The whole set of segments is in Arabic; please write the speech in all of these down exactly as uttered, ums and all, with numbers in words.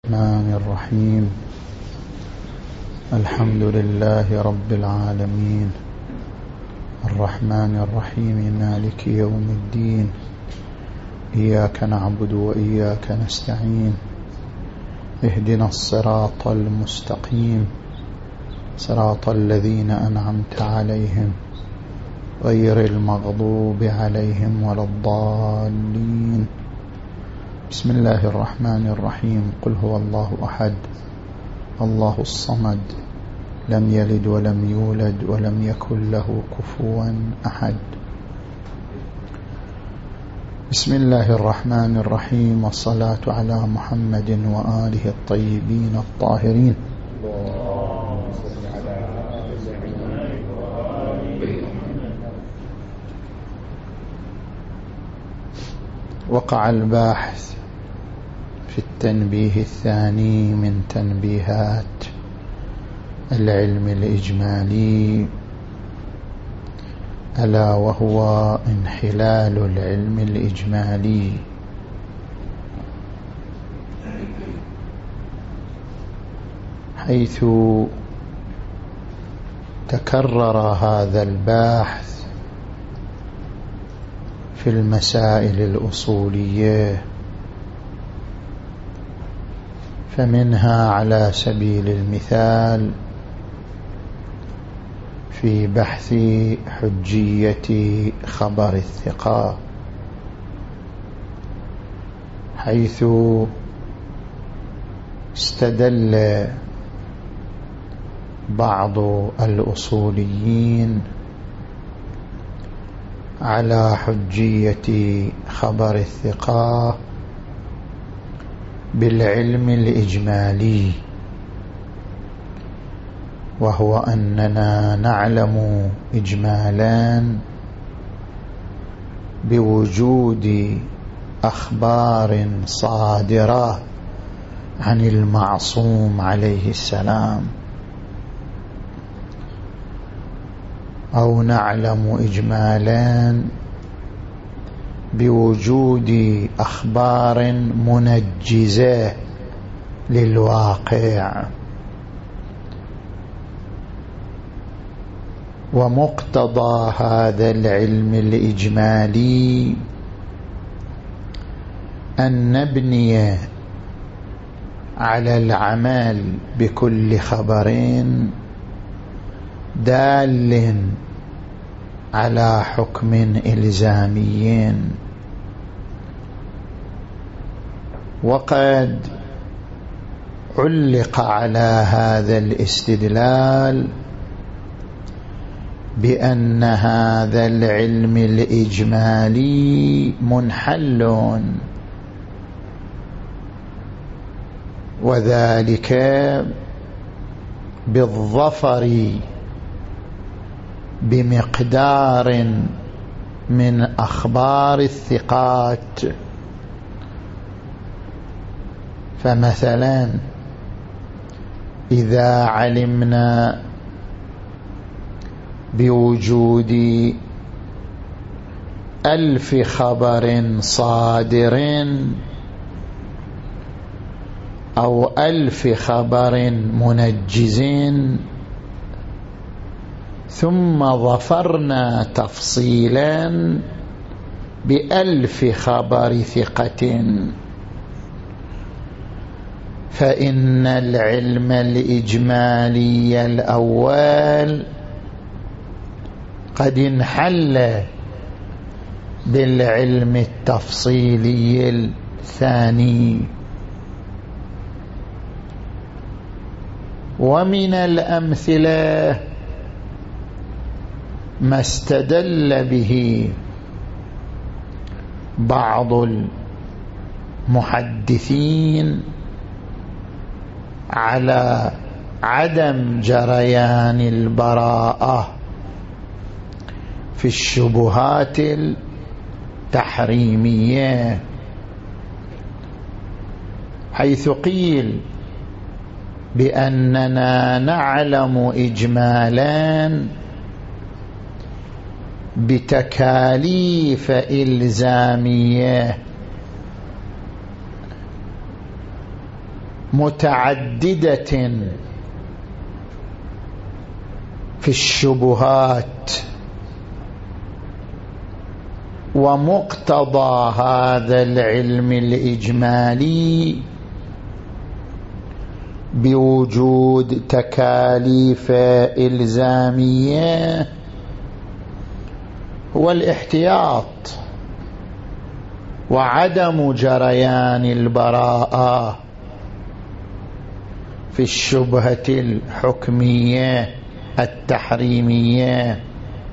الرحمن الرحيم. الحمد لله رب العالمين الرحمن الرحيم مالك يوم الدين. إياك نعبد وإياك نستعين. اهدنا الصراط المستقيم صراط الذين أنعمت عليهم غير المغضوب عليهم ولا الضالين. بسم الله الرحمن الرحيم. قل هو الله أحد الله الصمد لم يلد ولم يولد ولم يكن له كفوا أحد. بسم الله الرحمن الرحيم، والصلاة على محمد وآله الطيبين الطاهرين. وقع الباحث في التنبيه الثاني من تنبيهات العلم الإجمالي، ألا وهو انحلال العلم الإجمالي. حيث تكرر هذا الباحث في المسائل الأصولية، فمنها على سبيل المثال في بحث حجية خبر الثقة، حيث استدل بعض الأصوليين على حجية خبر الثقة بالعلم الإجمالي، وهو أننا نعلم إجمالا بوجود أخبار صادرة عن المعصوم عليه السلام، أو نعلم إجمالا بوجود أخبار منجزة للواقع. ومقتضى هذا العلم الإجمالي أن نبني على العمل بكل خبر دال على حكم إلزامي. وقد علق على هذا الاستدلال بأن هذا العلم الإجمالي منحل، وذلك بالظفر بمقدار من أخبار الثقات. فمثلا إذا علمنا بوجود ألف خبر صادر أو ألف خبر منجز، ثم ظفرنا تفصيلا بألف خبر ثقة، فإن العلم الإجمالي الأول قد انحل بالعلم التفصيلي الثاني. ومن الأمثلة ما استدل به بعض المحدثين على عدم جريان البراءة في الشبهات التحريمية، حيث قيل بأننا نعلم إجمالا بتكاليف إلزامية متعددة في الشبهات، ومقتضى هذا العلم الإجمالي بوجود تكاليف إلزامية هو الاحتياط وعدم جريان البراءة في الشبهة الحكمية التحريمية.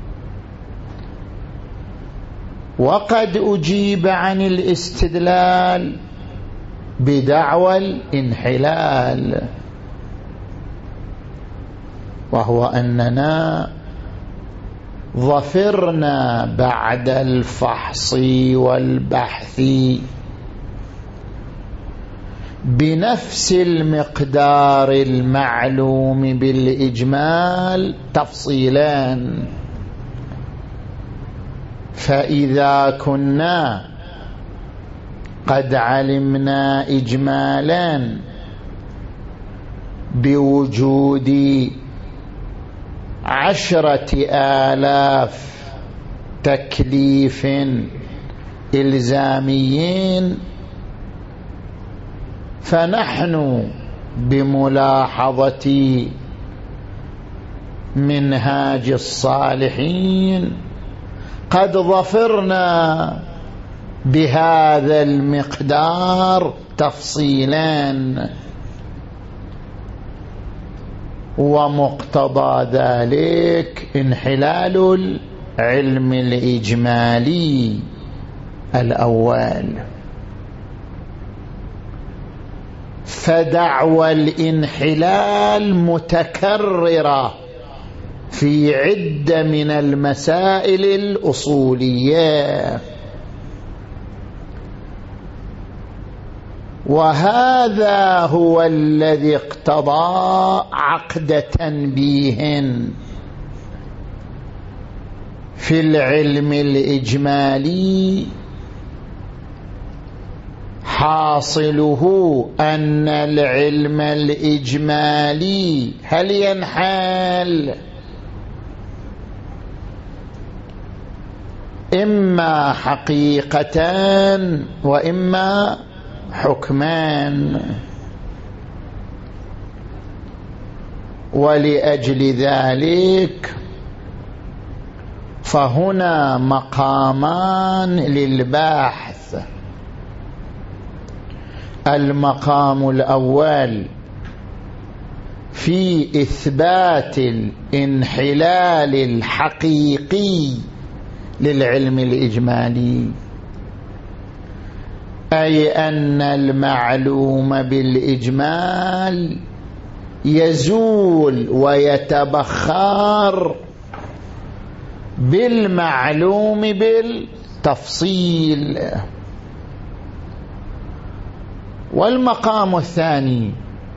وقد أجيب عن الاستدلال بدعوى الانحلال، وهو أننا ظفرنا بعد الفحص والبحث بنفس المقدار المعلوم بالإجمال تفصيلان. فإذا كنا قد علمنا إجمالا بوجود عشرة آلاف تكليف إلزاميين، فنحن بملاحظة منهاج الصالحين قد ظفرنا بهذا المقدار تفصيلا، ومقتضى ذلك انحلال العلم الإجمالي الأول. فدعوى الانحلال متكررة في عدة من المسائل الأصولية، وهذا هو الذي اقتضى عقد تنبيه في العلم الإجمالي، حاصله أن العلم الإجمالي هل ينحل؟ إما حقيقة وإما حكمان. ولأجل ذلك فهنا مقامان للباحث. المقام الأول في إثبات الانحلال الحقيقي للعلم الإجمالي، أي أن المعلوم بالإجمال يزول ويتبخر بالمعلوم بالتفصيل. والمقام الثاني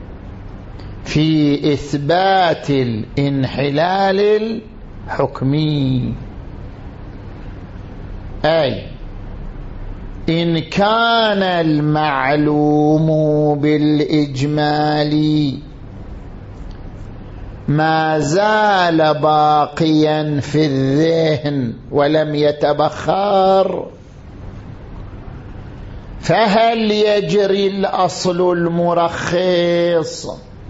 في إثبات الانحلال الحكمي، أي إن كان المعلوم بالإجمال ما زال باقيا في الذهن ولم يتبخر، فهل يجري الأصل المرخص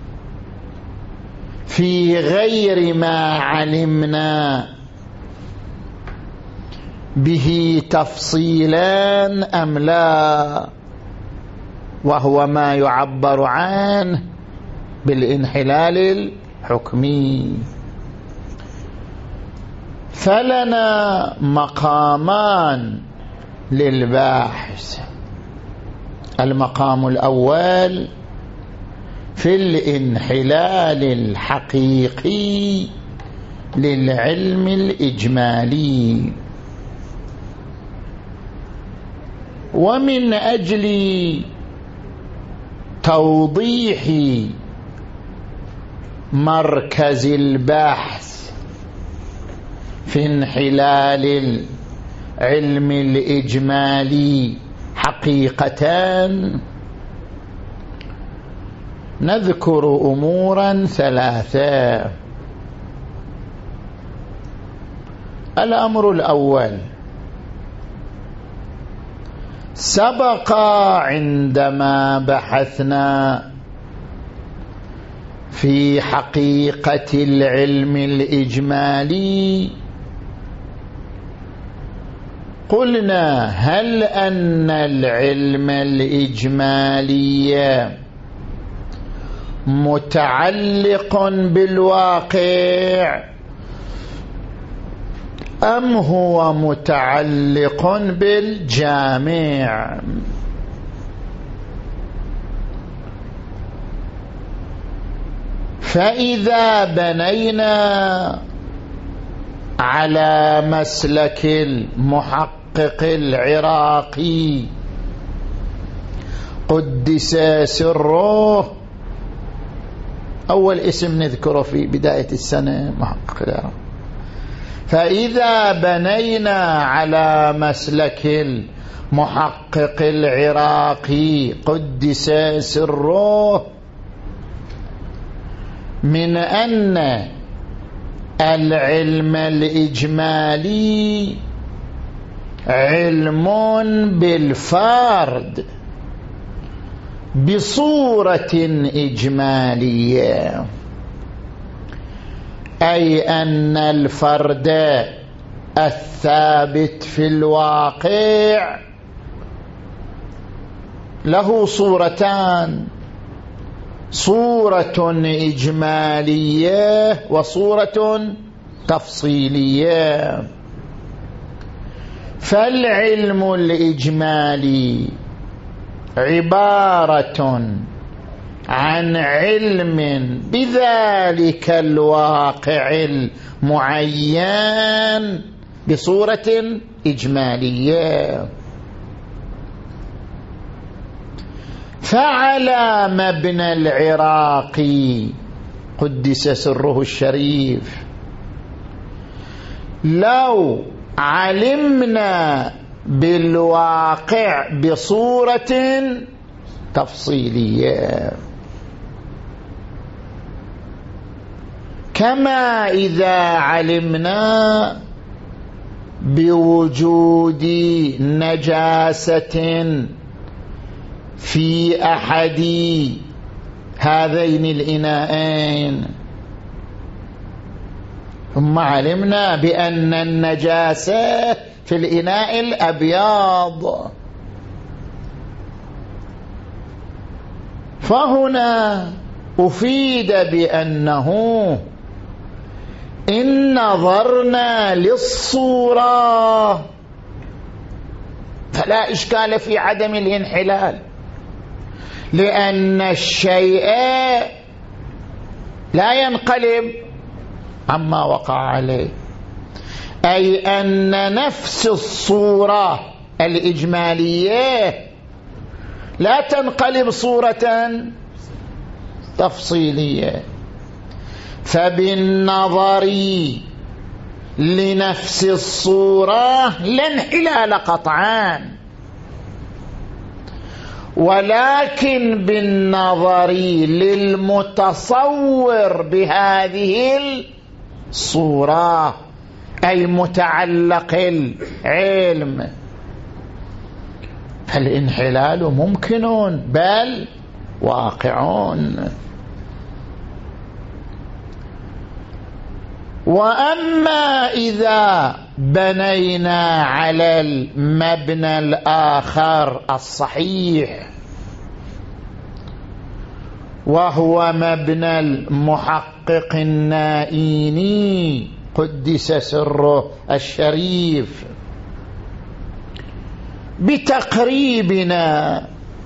في غير ما علمنا به تفصيلا أم لا؟ وهو ما يعبر عنه بالانحلال الحكمي. فلنا مقامان للباحث. المقام الأول في الانحلال الحقيقي للعلم الإجمالي، ومن أجل توضيح مركز البحث في انحلال العلم الإجمالي حقيقة، نذكر أمورا ثلاثة. الأمر الأول: سبق عندما بحثنا في حقيقة العلم الإجمالي قلنا هل أن العلم الإجمالي متعلق بالواقع أم هو متعلق بالجامع؟ فإذا بنينا على مسلك المحقق العراقي قدس سره، أول اسم نذكره في بداية السنة محقق العراقي، فإذا بنينا على مسلك المحقق العراقي قدس سره من أن العلم الإجمالي علم بالفرد بصورة إجمالية، أي أن الفرد الثابت في الواقع له صورتان: صورة إجمالية وصورة تفصيلية. فالعلم الإجمالي عبارة عن علم بذلك الواقع المعين بصورة إجمالية. فعلى مبنى العراقي قدس سره الشريف لو علمنا بالواقع بصورة تفصيلية، كما إذا علمنا بوجود نجاسة في أحد هذين الإناءين، ثم علمنا بأن النجاسة في الإناء الأبيض، فهنا أفيد بأنه إن نظرنا للصورة فلا إشكال في عدم الانحلال، لأن الشيء لا ينقلب عما وقع عليه، أي أن نفس الصورة الإجمالية لا تنقلب صورة تفصيلية. فبالنظر لنفس الصورة لا انحلال قطعا، ولكن بالنظر للمتصور بهذه الصورة أي متعلق العلم فالانحلال ممكن بل واقعون. وأما إذا بنينا على المبنى الآخر الصحيح وهو مبنى المحقق النائيني قدس سره الشريف، بتقريبنا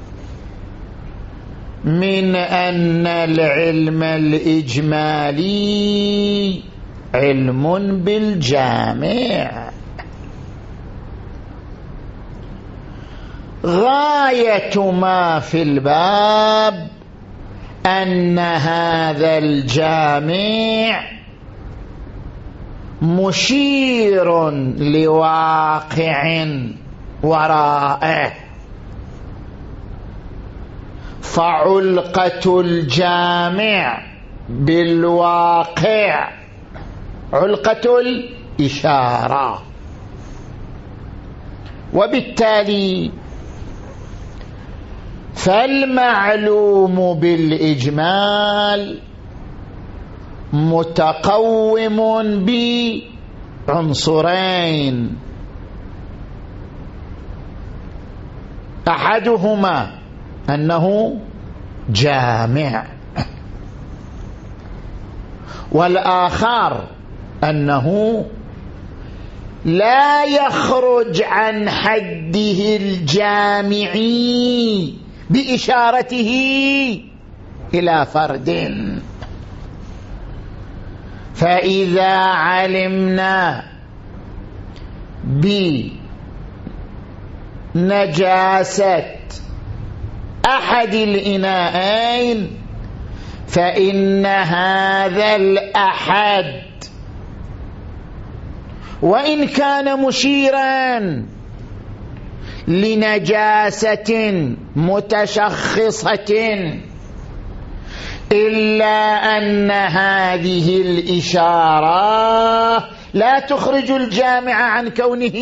من أن العلم الإجمالي علم بالجامع، غاية ما في الباب أن هذا الجامع مشير لواقع وراءه، فعلقة الجامع بالواقع علقة الإشارة، وبالتالي فالمعلوم بالإجمال متقوم بعنصرين: أحدهما أنه جامع، والآخر أنه لا يخرج عن حده الجامعي بإشارته إلى فرد. فإذا علمنا بنجاسة أحد الإناءين فإن هذا الأحد وإن كان مشيرا لنجاسة متشخصة إلا أن هذه الإشارة لا تخرج الجامع عن كونه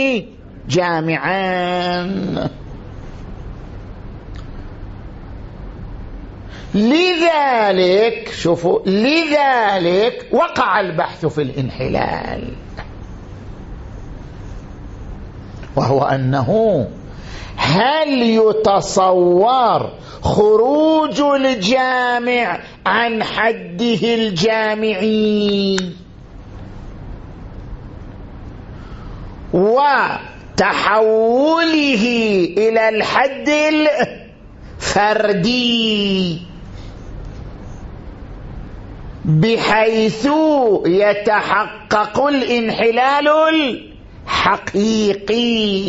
جامعا. لذلك شوفوا لذلك وقع البحث في الانحلال، وهو أنه هل يتصور خروج الجامع عن حده الجامعي وتحوله إلى الحد الفردي بحيث يتحقق الانحلال الحقيقي؟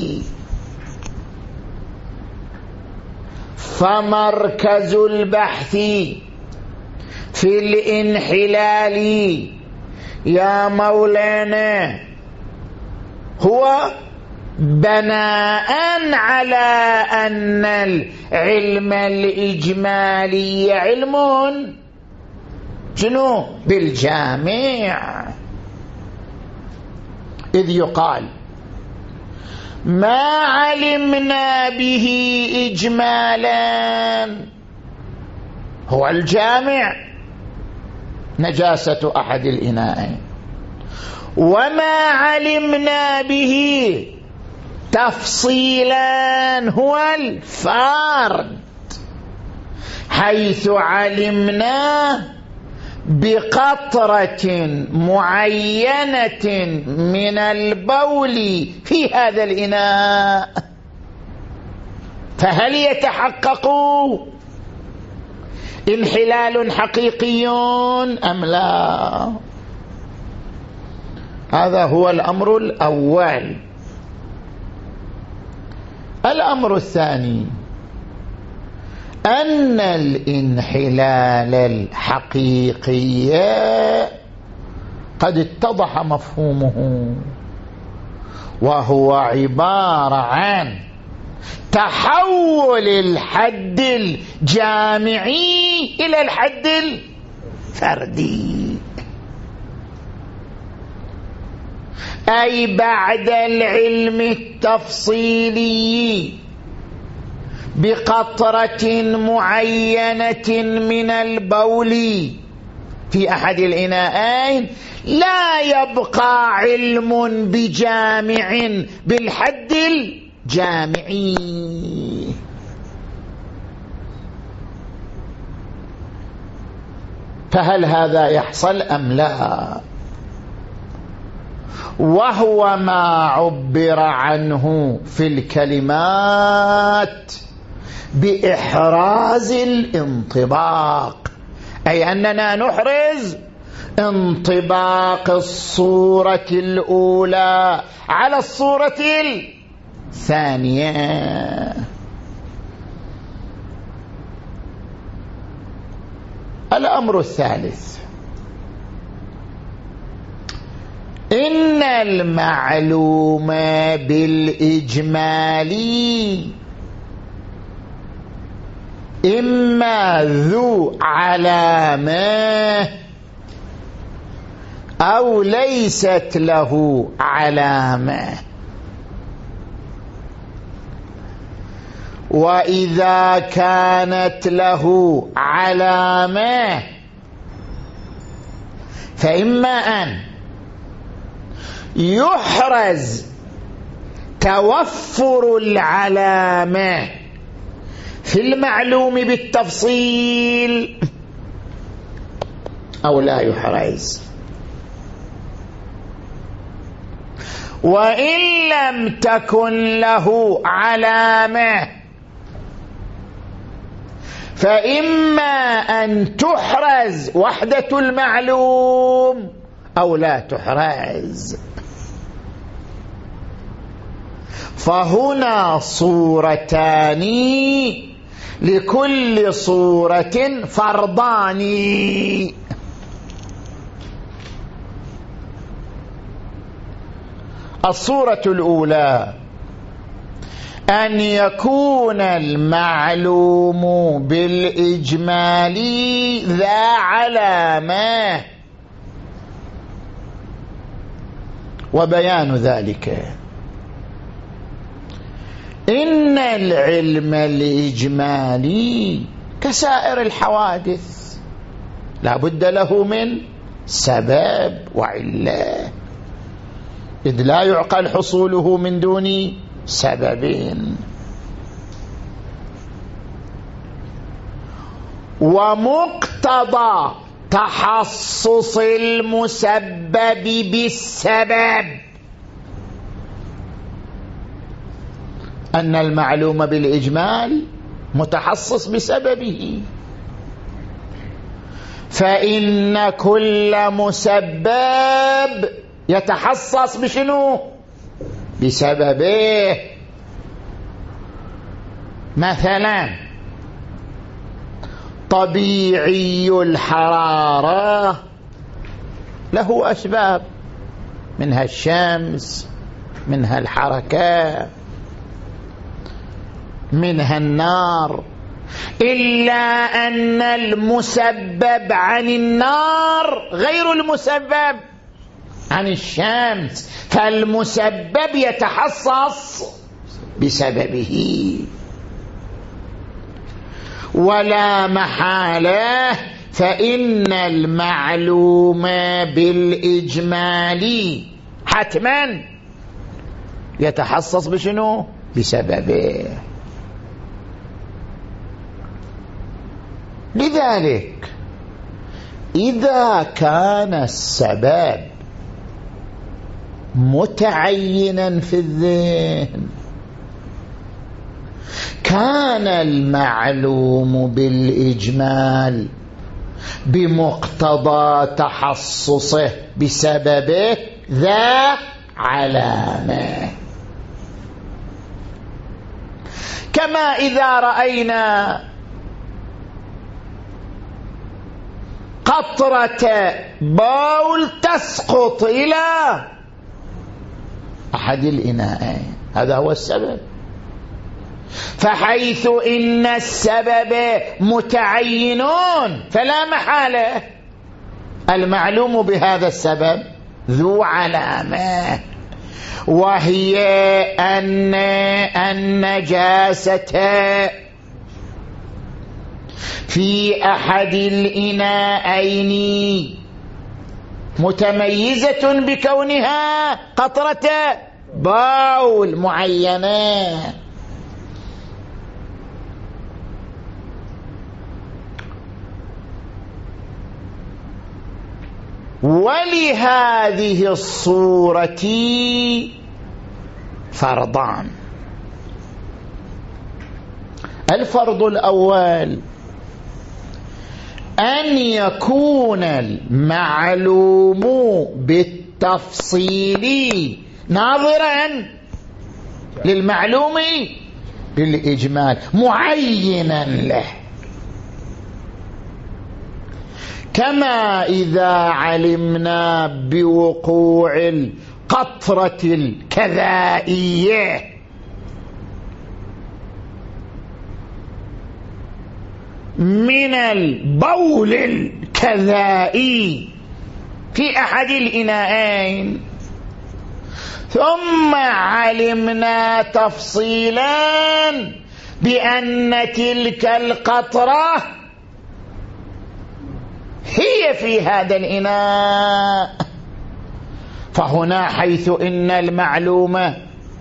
فمركز البحث في الانحلال يا مولانا هو بناء على أن العلم الإجمالي علم شنو؟ بالجامع، إذ يقال ما علمنا به إجمالا هو الجامع نجاسة أحد الإناءين، وما علمنا به تفصيلا هو الفرد، حيث علمنا بقطرة معينة من البول في هذا الإناء، فهل يتحقق انحلال حقيقي أم لا؟ هذا هو الأمر الأول. الأمر الثاني أن الانحلال الحقيقي قد اتضح مفهومه، وهو عبارة عن تحول الحد الجامعي إلى الحد الفردي، أي بعد العلم التفصيلي بقطرة معينة من البول في أحد الإناءين لا يبقى علم بجامع بالحد الجامعي. فهل هذا يحصل أم لا؟ وهو ما عبر عنه في الكلمات بإحراز الانطباق، أي أننا نحرز انطباق الصورة الأولى على الصورة الثانية. الأمر الثالث إن المعلوم بالإجمال إما ذو علامة أو ليست له علامة. وإذا كانت له علامة فإما أن يحرز توفر العلامة في المعلوم بالتفصيل أو لا يحرز. وإن لم تكن له علامة فإما أن تحرز وحدة المعلوم أو لا تحرز. فهنا صورتان لكل صورة فرضان. الصورة الأولى أن يكون المعلوم بالإجمال ذا علامة، وبيان ذلك إن العلم الإجمالي كسائر الحوادث لا بد له من سبب وعلة، إذ لا يعقل حصوله من دون سببين. ومقتضى تحصص المسبب بالسبب أن المعلوم بالإجمال متحصص بسببه، فإن كل مسبب يتحصص بشنو؟ بسببه. مثلا طبيعي الحرارة له أسباب، منها الشمس، منها الحركة، منها النار، إلا أن المسبب عن النار غير المسبب عن الشمس، فالمسبب يتحصص بسببه. ولا محالة فإن المعلوم بالإجمال حتما يتحصص بشنو؟ بسببه. لذلك إذا كان السبب متعينا في الذهن كان المعلوم بالإجمال بمقتضى تحصصه بسببه ذا علامة. كما إذا رأينا قطرة بول تسقط إلى أحد الإناءين، هذا هو السبب. فحيث إن السبب متعينون فلا محالة المعلوم بهذا السبب ذو علامة، وهي أن النجاسة في أحد الإناءين متميزة بكونها قطرة بول معينة. ولهذه الصورة فرضان. الفرض الأول أن يكون المعلوم بالتفصيل ناظرا للمعلوم بالإجمال معينا له، كما إذا علمنا بوقوع القطرة الكذائية من البول الكذائي في أحد الإناءين، ثم علمنا تفصيلا بأن تلك القطرة هي في هذا الإناء. فهنا حيث إن المعلومة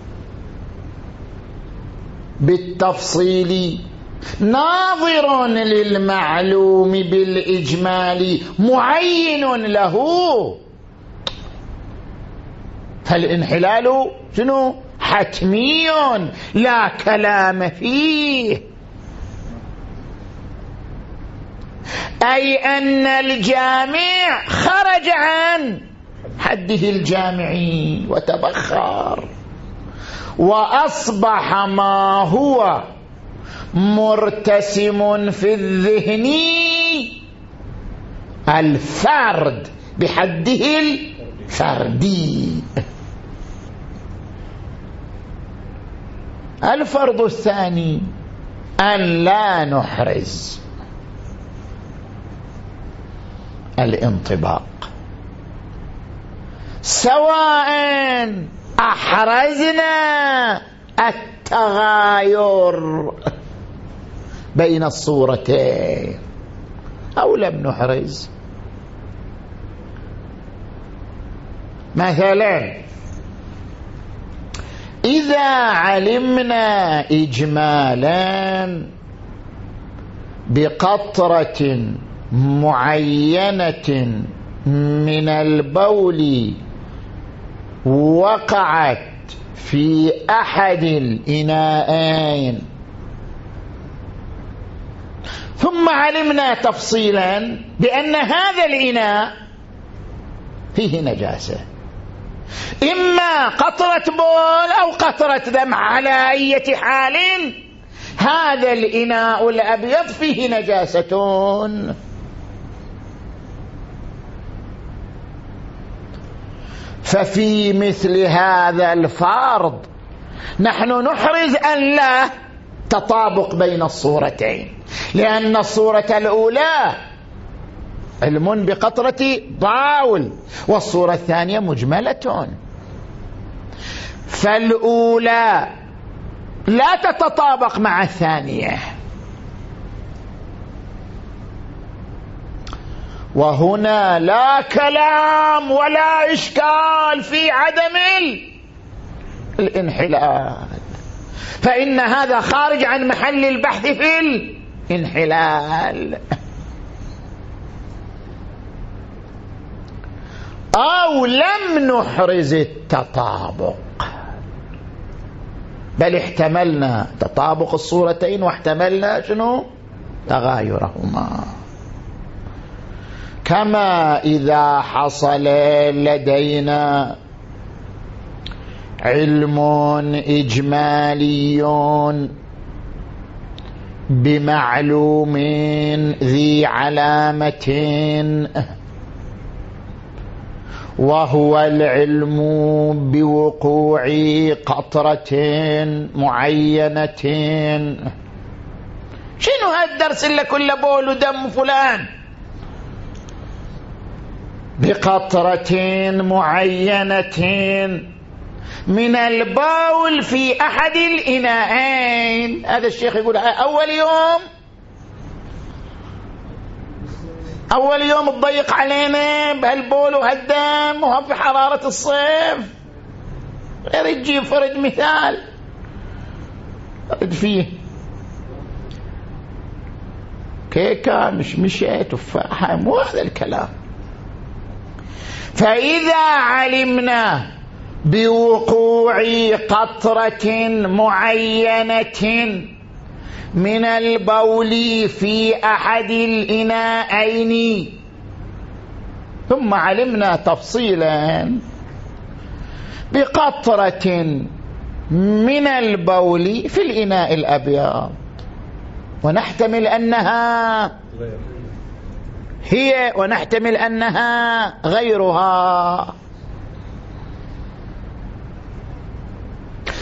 بالتفصيل ناظر للمعلوم بالإجمال معين له، فالانحلال شنو؟ حتمي لا كلام فيه، أي أن الجامع خرج عن حده الجامعي وتبخر، وأصبح ما هو مرتسم في الذهن الفرد بحده الفردي. الفرض الثاني أن لا نحرز الانطباق، سواء أحرزنا التغاير بين الصورتين أو لم نحرز. مثلا إذا علمنا إجمالا بقطرة معينة من البول وقعت في أحد الإناءين، ثم علمنا تفصيلا بأن هذا الإناء فيه نجاسة، إما قطرة بول أو قطرة دم، على أي حال هذا الإناء الأبيض فيه نجاسة، ففي مثل هذا الفرض نحن نحرز أن لا تطابق بين الصورتين، لأن الصورة الأولى علم بقطرة ضاول، والصورة الثانية مجملة، فالأولى لا تتطابق مع الثانية. وهنا لا كلام ولا إشكال في عدم الانحلال، فإن هذا خارج عن محل البحث في الانحلال. أو لم نحرز التطابق، بل احتملنا تطابق الصورتين واحتملنا شنو؟ تغايرهما. كما إذا حصل لدينا علم إجمالي بمعلوم ذي علامة، وهو العلم بوقوع قطرة معينة. شنو هالدرس اللي كله بول ودم فلان؟ بقطرة معينة من البول في أحد الإناءين. هذا الشيخ يقول أول يوم أول يوم تضيق علينا بهالبول وهالدم وهم في حرارة الصيف، غير يجيب فرد مثال فرد فيه كيكة مش مشي تفاحة، مو هذا الكلام. فإذا علمنا بوقوع قطرة معينة من البول في أحد الإناءين، ثم علمنا تفصيلا بقطرة من البول في الإناء الأبيض، ونحتمل أنها هي ونحتمل أنها غيرها،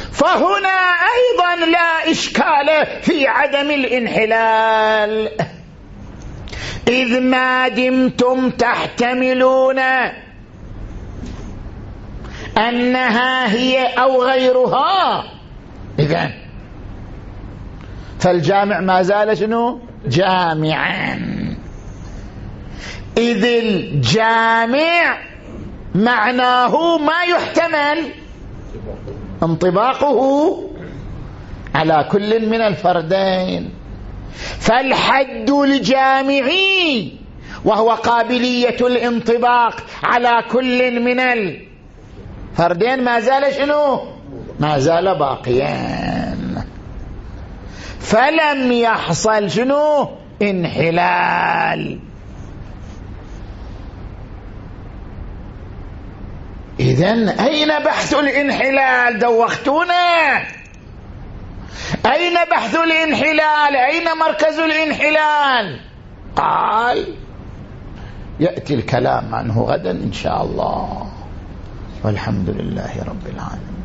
فهنا أيضا لا إشكال في عدم الانحلال. إذ ما دمتم تحتملون أنها هي أو غيرها، إذن فالجامع ما زال شنو؟ جامعا. إذ الجامع معناه ما يحتمل انطباقه على كل من الفردين، فالحد الجامعي وهو قابلية الانطباق على كل من الفردين ما زال شنو؟ ما زال باقيا، فلم يحصل شنو؟ انحلال. إذن أين بحث الانحلال؟ دوختونا. أين بحث الانحلال؟ أين مركز الانحلال؟ قال يأتي الكلام عنه غدا إن شاء الله، والحمد لله رب العالمين.